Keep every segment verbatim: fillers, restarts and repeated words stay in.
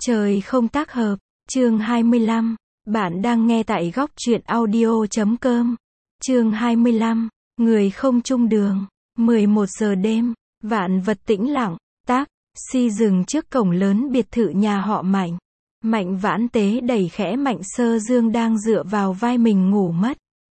Trời không tác hợp, chương hai mươi lăm. Bạn đang nghe tại góc truyện audio chấm com. Chương hai mươi lăm, người không chung đường. mười một giờ đêm, vạn vật tĩnh lặng, tác, si dừng trước cổng lớn biệt thự nhà họ Mạnh. Mạnh Vãn Tế đẩy khẽ Mạnh Sơ Dương đang dựa vào vai mình ngủ mất.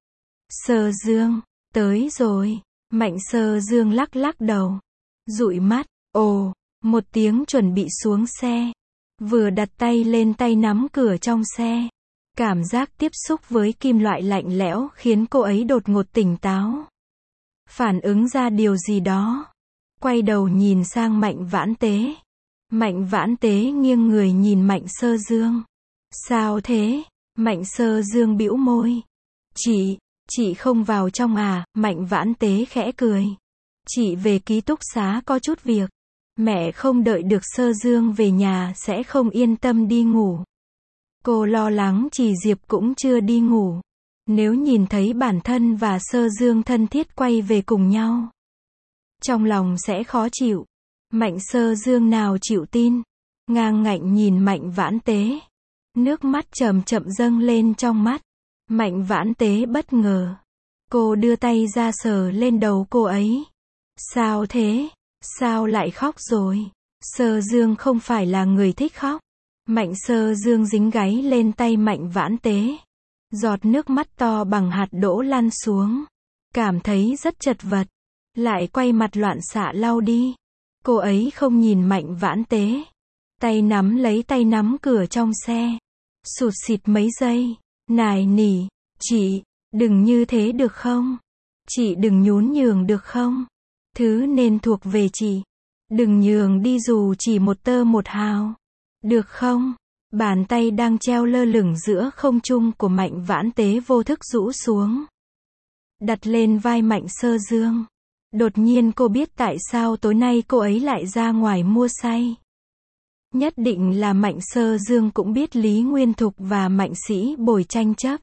Sơ Dương, tới rồi. Mạnh Sơ Dương lắc lắc đầu, dụi mắt, ồ, một tiếng chuẩn bị xuống xe. Vừa đặt tay lên tay nắm cửa trong xe. Cảm giác tiếp xúc với kim loại lạnh lẽo khiến cô ấy đột ngột tỉnh táo. Phản ứng ra điều gì đó. Quay đầu nhìn sang Mạnh Vãn Tế. Mạnh Vãn Tế nghiêng người nhìn Mạnh Sơ Dương. Sao thế? Mạnh Sơ Dương bĩu môi. Chị, chị không vào trong à? Mạnh Vãn Tế khẽ cười. Chị về ký túc xá có chút việc. Mẹ không đợi được Sơ Dương về nhà sẽ không yên tâm đi ngủ. Cô lo lắng Trì Diệp cũng chưa đi ngủ. Nếu nhìn thấy bản thân và Sơ Dương thân thiết quay về cùng nhau, trong lòng sẽ khó chịu. Mạnh Sơ Dương nào chịu tin. Ngang ngạnh nhìn Mạnh Vãn Tế. Nước mắt chậm chậm dâng lên trong mắt. Mạnh Vãn Tế bất ngờ. Cô đưa tay ra sờ lên đầu cô ấy. Sao thế? Sao lại khóc rồi? Sơ Dương không phải là người thích khóc. Mạnh Sơ Dương dính gáy lên tay Mạnh Vãn Tế. Giọt nước mắt to bằng hạt đỗ lăn xuống. Cảm thấy rất chật vật. Lại quay mặt loạn xạ lau đi. Cô ấy không nhìn Mạnh Vãn Tế. Tay nắm lấy tay nắm cửa trong xe. Sụt sịt mấy giây. Nài nỉ, chị, đừng như thế được không? Chị đừng nhún nhường được không? Thứ nên thuộc về chị. Đừng nhường đi dù chỉ một tơ một hào. Được không? Bàn tay đang treo lơ lửng giữa không trung của Mạnh Vãn Tế vô thức rũ xuống. Đặt lên vai Mạnh Sơ Dương. Đột nhiên cô biết tại sao tối nay cô ấy lại ra ngoài mua say. Nhất định là Mạnh Sơ Dương cũng biết Lý Nguyên Thục và Mạnh Sĩ Bồi tranh chấp.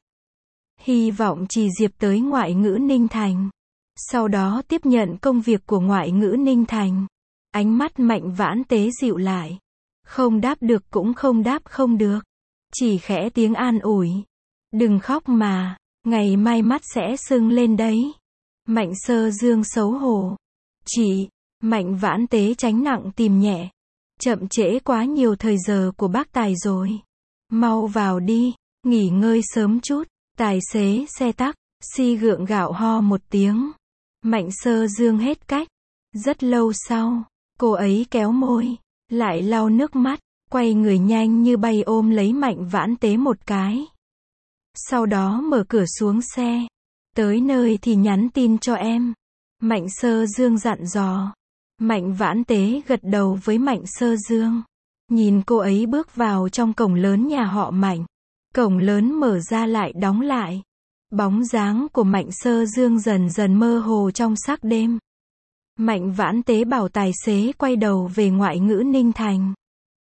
Hy vọng Trì Diệp tới ngoại ngữ Ninh Thành. Sau đó tiếp nhận công việc của ngoại ngữ Ninh Thành. Ánh mắt Mạnh Vãn Tế dịu lại. Không đáp được cũng không đáp không được. Chỉ khẽ tiếng an ủi. Đừng khóc mà, ngày mai mắt sẽ sưng lên đấy. Mạnh Sơ Dương xấu hổ. Chị, Mạnh Vãn Tế tránh nặng tìm nhẹ. Chậm trễ quá nhiều thời giờ của bác Tài rồi. Mau vào đi, nghỉ ngơi sớm chút. Tài xế xe tắc, si gượng gạo ho một tiếng. Mạnh Sơ Dương hết cách. Rất lâu sau, cô ấy kéo môi, lại lau nước mắt, quay người nhanh như bay ôm lấy Mạnh Vãn Tế một cái. Sau đó mở cửa xuống xe. Tới nơi thì nhắn tin cho em. Mạnh Sơ Dương dặn dò. Mạnh Vãn Tế gật đầu với Mạnh Sơ Dương. Nhìn cô ấy bước vào trong cổng lớn nhà họ Mạnh. Cổng lớn mở ra lại đóng lại. Bóng dáng của Mạnh Sơ Dương dần dần mơ hồ trong sắc đêm. Mạnh Vãn Tế bảo tài xế quay đầu về ngoại ngữ Ninh Thành.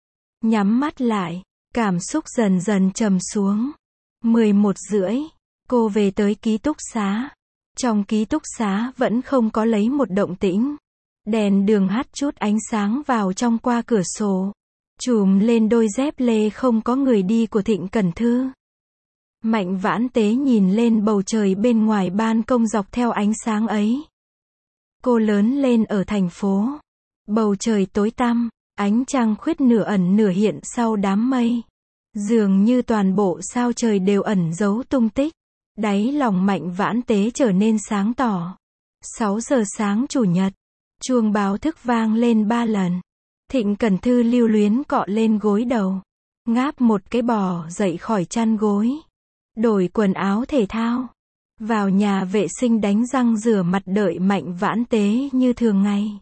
Nhắm mắt lại, cảm xúc dần dần trầm xuống. mười một rưỡi, cô về tới ký túc xá. Trong ký túc xá vẫn không có lấy một động tĩnh. Đèn đường hắt chút ánh sáng vào trong qua cửa sổ. Chùm lên đôi dép lê không có người đi của Thịnh Cẩn Thư. Mạnh Vãn Tế nhìn lên bầu trời bên ngoài ban công dọc theo ánh sáng ấy. Cô lớn lên ở thành phố. Bầu trời tối tăm, ánh trăng khuyết nửa ẩn nửa hiện sau đám mây. Dường như toàn bộ sao trời đều ẩn giấu tung tích. Đáy lòng Mạnh Vãn Tế trở nên sáng tỏ. sáu giờ sáng chủ nhật. Chuông báo thức vang lên ba lần. Thịnh Cẩn Thư lưu luyến cọ lên gối đầu. Ngáp một cái bò dậy khỏi chăn gối. Đổi quần áo thể thao. Vào nhà vệ sinh đánh răng rửa mặt đợi Mạnh Vãn Tế như thường ngày.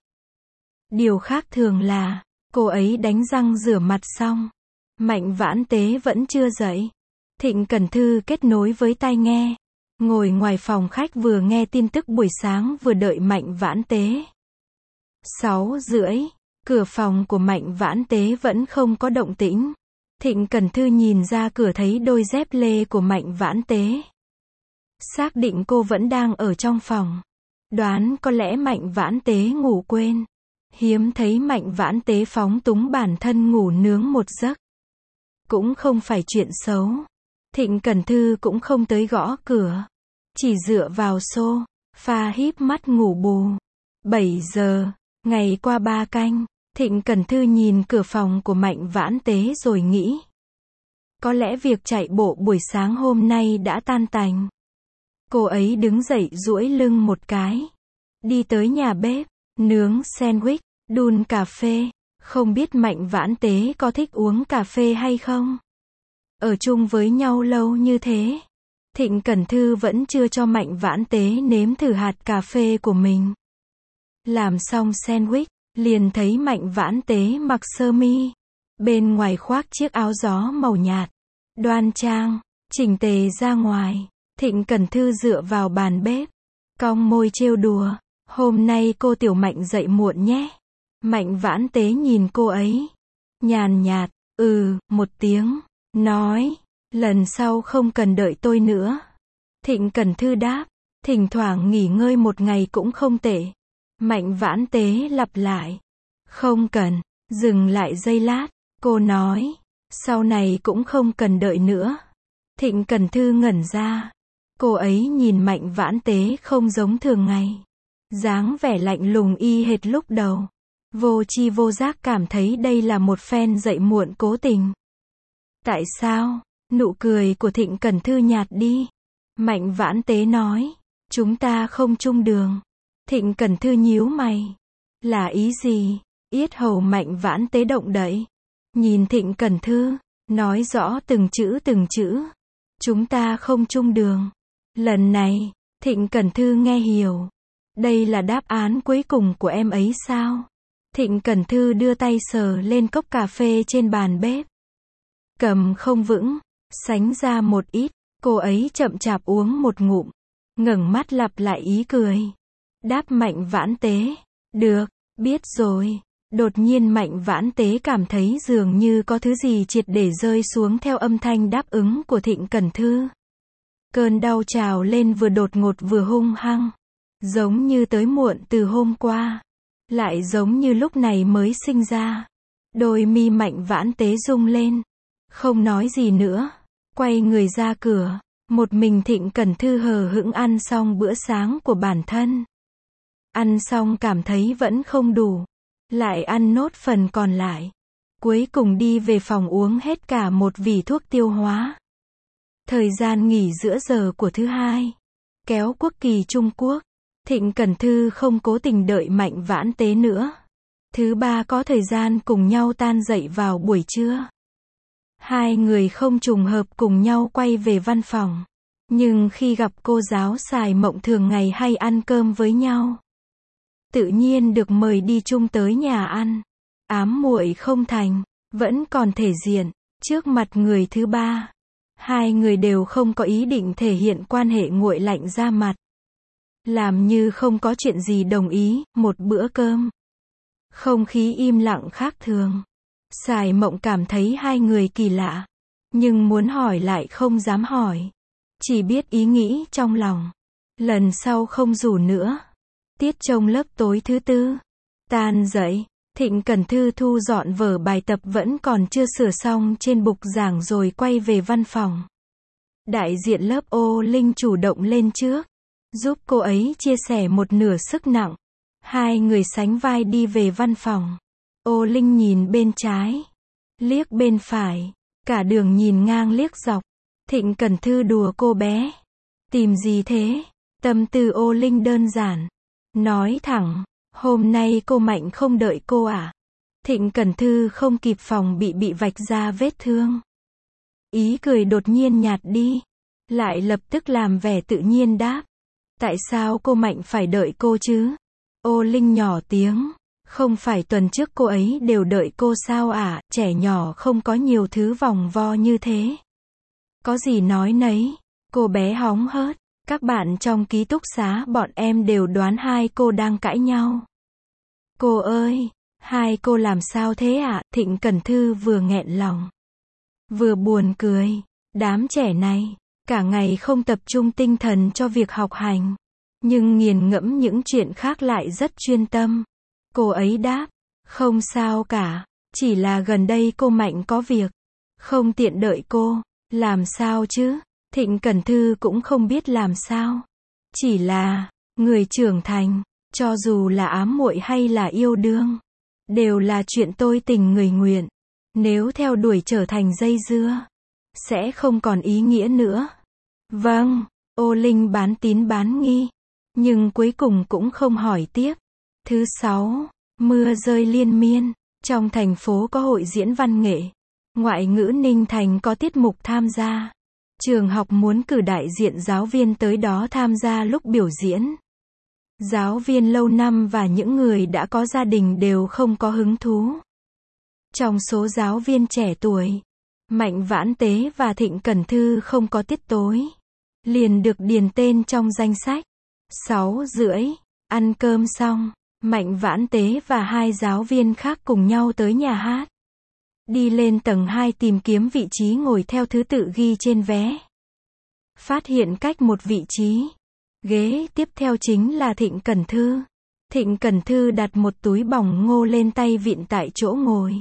Điều khác thường là, cô ấy đánh răng rửa mặt xong. Mạnh Vãn Tế vẫn chưa dậy. Thịnh Cẩn Thư kết nối với tai nghe. Ngồi ngoài phòng khách vừa nghe tin tức buổi sáng vừa đợi Mạnh Vãn Tế. sáu rưỡi, cửa phòng của Mạnh Vãn Tế vẫn không có động tĩnh. Thịnh Cẩn Thư nhìn ra cửa thấy đôi dép lê của Mạnh Vãn Tế. Xác định cô vẫn đang ở trong phòng. Đoán có lẽ Mạnh Vãn Tế ngủ quên. Hiếm thấy Mạnh Vãn Tế phóng túng bản thân ngủ nướng một giấc. cũng không phải chuyện xấu. Thịnh Cẩn Thư cũng không tới gõ cửa. Chỉ dựa vào xô, pha híp mắt ngủ bù. bảy giờ, ngày qua ba canh, Thịnh Cẩn Thư nhìn cửa phòng của Mạnh Vãn Tế rồi nghĩ. Có lẽ việc chạy bộ buổi sáng hôm nay đã tan tành. Cô ấy đứng dậy duỗi lưng một cái. Đi tới nhà bếp, nướng sandwich, đun cà phê. Không biết Mạnh Vãn Tế có thích uống cà phê hay không? Ở chung với nhau lâu như thế, Thịnh Cẩn Thư vẫn chưa cho Mạnh Vãn Tế nếm thử hạt cà phê của mình. Làm xong sandwich, liền thấy Mạnh Vãn Tế mặc sơ mi, bên ngoài khoác chiếc áo gió màu nhạt, đoan trang, chỉnh tề ra ngoài. Thịnh Cẩn Thư dựa vào bàn bếp, cong môi trêu đùa, hôm nay cô tiểu Mạnh dậy muộn nhé. Mạnh Vãn Tế nhìn cô ấy, nhàn nhạt, ừ, một tiếng, nói, lần sau không cần đợi tôi nữa. Thịnh Cẩn Thư đáp, thỉnh thoảng nghỉ ngơi một ngày cũng không tệ. Mạnh Vãn Tế lặp lại, không cần, dừng lại giây lát, cô nói, sau này cũng không cần đợi nữa. Thịnh Cẩn Thư ngẩn ra, cô ấy nhìn Mạnh Vãn Tế không giống thường ngày, dáng vẻ lạnh lùng y hệt lúc đầu. Vô tri vô giác cảm thấy đây là một phen dậy muộn cố tình. Tại sao? Nụ cười của Thịnh Cẩn Thư nhạt đi. Mạnh Vãn Tế nói, chúng ta không chung đường. Thịnh Cẩn Thư nhíu mày. Là ý gì? Yết hầu Mạnh Vãn Tế động đậy. Nhìn Thịnh Cẩn Thư, nói rõ từng chữ từng chữ. Chúng ta không chung đường. Lần này, Thịnh Cẩn Thư nghe hiểu. Đây là đáp án cuối cùng của em ấy sao? Thịnh Cẩn Thư đưa tay sờ lên cốc cà phê trên bàn bếp. Cầm không vững, sánh ra một ít, cô ấy chậm chạp uống một ngụm, ngẩng mắt lặp lại ý cười. Đáp Mạnh Vãn Tế, được, biết rồi. Đột nhiên Mạnh Vãn Tế cảm thấy dường như có thứ gì triệt để rơi xuống theo âm thanh đáp ứng của Thịnh Cẩn Thư. Cơn đau trào lên vừa đột ngột vừa hung hăng, giống như tới muộn từ hôm qua, lại giống như lúc này mới sinh ra. Đôi mi Mạnh Vãn Tế rung lên, không nói gì nữa, quay người ra cửa. Một mình Thịnh Cẩn Thư hờ hững ăn xong bữa sáng của bản thân. Ăn xong cảm thấy vẫn không đủ, lại ăn nốt phần còn lại. Cuối cùng đi về phòng uống hết cả một vỉ thuốc tiêu hóa. Thời gian nghỉ giữa giờ của thứ hai, kéo quốc kỳ Trung Quốc. Thịnh Cẩn Thư không cố tình đợi Mạnh Vãn Tế nữa. Thứ ba có thời gian cùng nhau tan dậy vào buổi trưa. Hai người không trùng hợp cùng nhau quay về văn phòng. Nhưng khi gặp cô giáo Sài Mộng thường ngày hay ăn cơm với nhau. Tự nhiên được mời đi chung tới nhà ăn. Ám muội không thành, vẫn còn thể diện, trước mặt người thứ ba. Hai người đều không có ý định thể hiện quan hệ nguội lạnh ra mặt. Làm như không có chuyện gì đồng ý, một bữa cơm. Không khí im lặng khác thường. Sài Mộng cảm thấy hai người kỳ lạ, nhưng muốn hỏi lại không dám hỏi. Chỉ biết ý nghĩ trong lòng. Lần sau không rủ nữa. Tiết trông lớp tối thứ tư. Tan dậy, Thịnh Cẩn Thư thu dọn vở bài tập vẫn còn chưa sửa xong trên bục giảng rồi quay về văn phòng. Đại diện lớp Ô Linh chủ động lên trước, giúp cô ấy chia sẻ một nửa sức nặng. Hai người sánh vai đi về văn phòng. Ô Linh nhìn bên trái, liếc bên phải, cả đường nhìn ngang liếc dọc. Thịnh Cẩn Thư đùa cô bé. Tìm gì thế? Tâm tư Ô Linh đơn giản. Nói thẳng, hôm nay cô Mạnh không đợi cô à? Thịnh Cẩn Thư không kịp phòng bị bị vạch ra vết thương. Ý cười đột nhiên nhạt đi. Lại lập tức làm vẻ tự nhiên đáp. Tại sao cô Mạnh phải đợi cô chứ? Ô Linh nhỏ tiếng. Không phải tuần trước cô ấy đều đợi cô sao à? Trẻ nhỏ không có nhiều thứ vòng vo như thế. Có gì nói nấy. Cô bé hóng hớt. Các bạn trong ký túc xá bọn em đều đoán hai cô đang cãi nhau. Cô ơi, hai cô làm sao thế ạ? À? Thịnh Cẩn Thư vừa nghẹn lòng, vừa buồn cười. Đám trẻ này, cả ngày không tập trung tinh thần cho việc học hành, nhưng nghiền ngẫm những chuyện khác lại rất chuyên tâm. Cô ấy đáp, không sao cả, chỉ là gần đây cô Mạnh có việc. Không tiện đợi cô. Làm sao chứ? Thịnh Cẩn Thư cũng không biết làm sao. Chỉ là, người trưởng thành, cho dù là ám muội hay là yêu đương, đều là chuyện tôi tình người nguyện. Nếu theo đuổi trở thành dây dưa, sẽ không còn ý nghĩa nữa. Vâng, Ô Linh bán tín bán nghi, nhưng cuối cùng cũng không hỏi tiếp. Thứ sáu, mưa rơi liên miên, trong thành phố có hội diễn văn nghệ. Ngoại ngữ Ninh Thành có tiết mục tham gia. Trường học muốn cử đại diện giáo viên tới đó tham gia lúc biểu diễn. Giáo viên lâu năm và những người đã có gia đình đều không có hứng thú. Trong số giáo viên trẻ tuổi, Mạnh Vãn Tế và Thịnh Cẩn Thư không có tiết tối, liền được điền tên trong danh sách. Sáu rưỡi, ăn cơm xong, Mạnh Vãn Tế và hai giáo viên khác cùng nhau tới nhà hát. Đi lên tầng hai tìm kiếm vị trí ngồi theo thứ tự ghi trên vé. Phát hiện cách một vị trí. Ghế tiếp theo chính là Thịnh Cẩn Thư. Thịnh Cẩn Thư đặt một túi bỏng ngô lên tay vịn tại chỗ ngồi.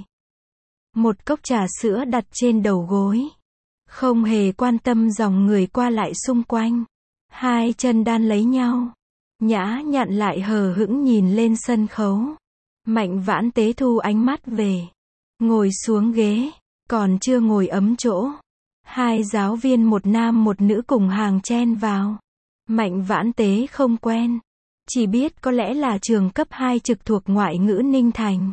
Một cốc trà sữa đặt trên đầu gối. Không hề quan tâm dòng người qua lại xung quanh. Hai chân đan lấy nhau. Nhã nhặn lại hờ hững nhìn lên sân khấu. Mạnh Vãn Tế thu ánh mắt về. Ngồi xuống ghế. Còn chưa ngồi ấm chỗ. Hai giáo viên một nam một nữ cùng hàng chen vào. Mạnh Vãn Tế không quen. Chỉ biết có lẽ là trường cấp hai trực thuộc ngoại ngữ Ninh Thành.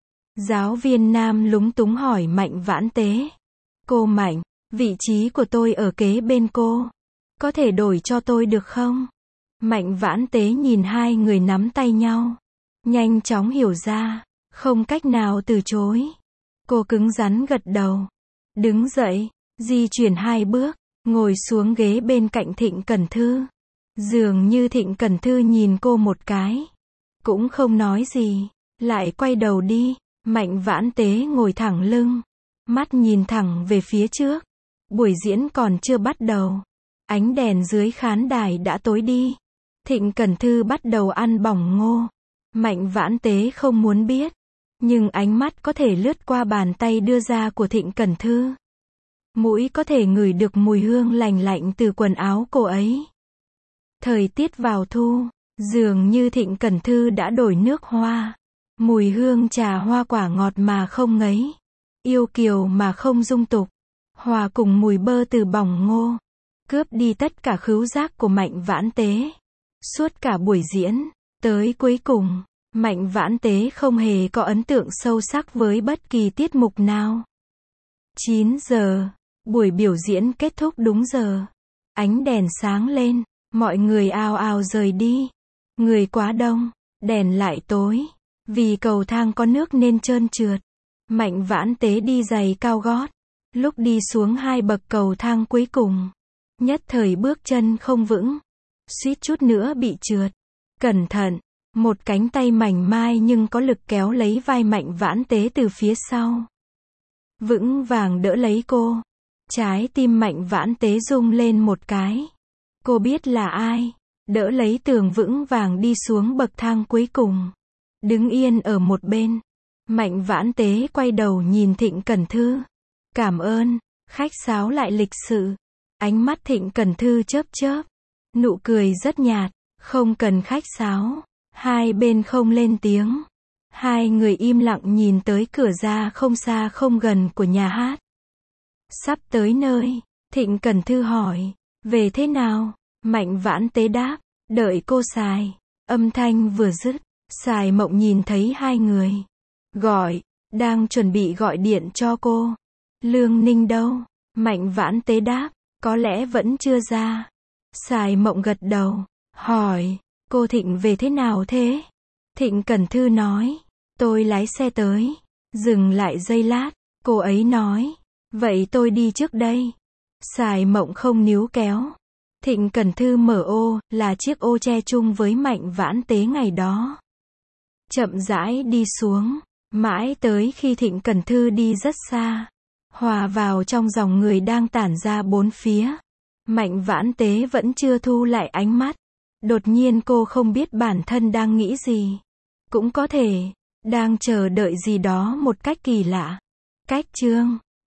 Giáo viên nam lúng túng hỏi Mạnh Vãn Tế. Cô Mạnh, vị trí của tôi ở kế bên cô. Có thể đổi cho tôi được không? Mạnh Vãn Tế nhìn hai người nắm tay nhau. Nhanh chóng hiểu ra. Không cách nào từ chối. Cô cứng rắn gật đầu. Đứng dậy. Di chuyển hai bước. Ngồi xuống ghế bên cạnh Thịnh Cẩn Thư. Dường như Thịnh Cẩn Thư nhìn cô một cái. Cũng không nói gì. Lại quay đầu đi. Mạnh Vãn Tế ngồi thẳng lưng. Mắt nhìn thẳng về phía trước. Buổi diễn còn chưa bắt đầu. Ánh đèn dưới khán đài đã tối đi. Thịnh Cẩn Thư bắt đầu ăn bỏng ngô. Mạnh Vãn Tế không muốn biết. Nhưng ánh mắt có thể lướt qua bàn tay đưa ra của Thịnh Cẩn Thư. Mũi có thể ngửi được mùi hương lành lạnh từ quần áo cô ấy. Thời tiết vào thu, dường như Thịnh Cẩn Thư đã đổi nước hoa. Mùi hương trà hoa quả ngọt mà không ngấy. Yêu kiều mà không dung tục. Hòa cùng mùi bơ từ bỏng ngô. Cướp đi tất cả khứu giác của Mạnh Vãn Tế. Suốt cả buổi diễn, tới cuối cùng, Mạnh Vãn Tế không hề có ấn tượng sâu sắc với bất kỳ tiết mục nào. chín giờ, buổi biểu diễn kết thúc đúng giờ. Ánh đèn sáng lên, mọi người ào ào rời đi. Người quá đông, đèn lại tối. Vì cầu thang có nước nên trơn trượt. Mạnh Vãn Tế đi giày cao gót. Lúc đi xuống hai bậc cầu thang cuối cùng, nhất thời bước chân không vững. Suýt chút nữa bị trượt. Cẩn thận, một cánh tay mảnh mai nhưng có lực kéo lấy vai Mạnh Vãn Tế từ phía sau. Vững vàng đỡ lấy cô. Trái tim Mạnh Vãn Tế rung lên một cái. Cô biết là ai. Đỡ lấy tường vững vàng đi xuống bậc thang cuối cùng. Đứng yên ở một bên. Mạnh Vãn Tế quay đầu nhìn Thịnh Cẩn Thư. Cảm ơn. Khách sáo lại lịch sự. Ánh mắt Thịnh Cẩn Thư chớp chớp. Nụ cười rất nhạt. Không cần khách sáo. Hai bên không lên tiếng. Hai người im lặng nhìn tới cửa ra không xa không gần của nhà hát. Sắp tới nơi. Thịnh Cẩn Thư hỏi. Về thế nào? Mạnh Vãn Tế đáp. Đợi cô Sài. Âm thanh vừa dứt. Sài Mộng nhìn thấy hai người. Gọi. Đang chuẩn bị gọi điện cho cô. Lương Ninh đâu? Mạnh Vãn Tế đáp. Có lẽ vẫn chưa ra. Sài Mộng gật đầu. Hỏi. Cô Thịnh về thế nào thế? Thịnh Cẩn Thư nói. Tôi lái xe tới. Dừng lại giây lát. Cô ấy nói. Vậy tôi đi trước đây. Sài Mộng không níu kéo. Thịnh Cẩn Thư mở ô, là chiếc ô che chung với Mạnh Vãn Tế ngày đó. Chậm rãi đi xuống. Mãi tới khi Thịnh Cẩn Thư đi rất xa. Hòa vào trong dòng người đang tản ra bốn phía. Mạnh Vãn Tế vẫn chưa thu lại ánh mắt. Đột nhiên cô không biết bản thân đang nghĩ gì. Cũng có thể, đang chờ đợi gì đó một cách kỳ lạ. Cách chương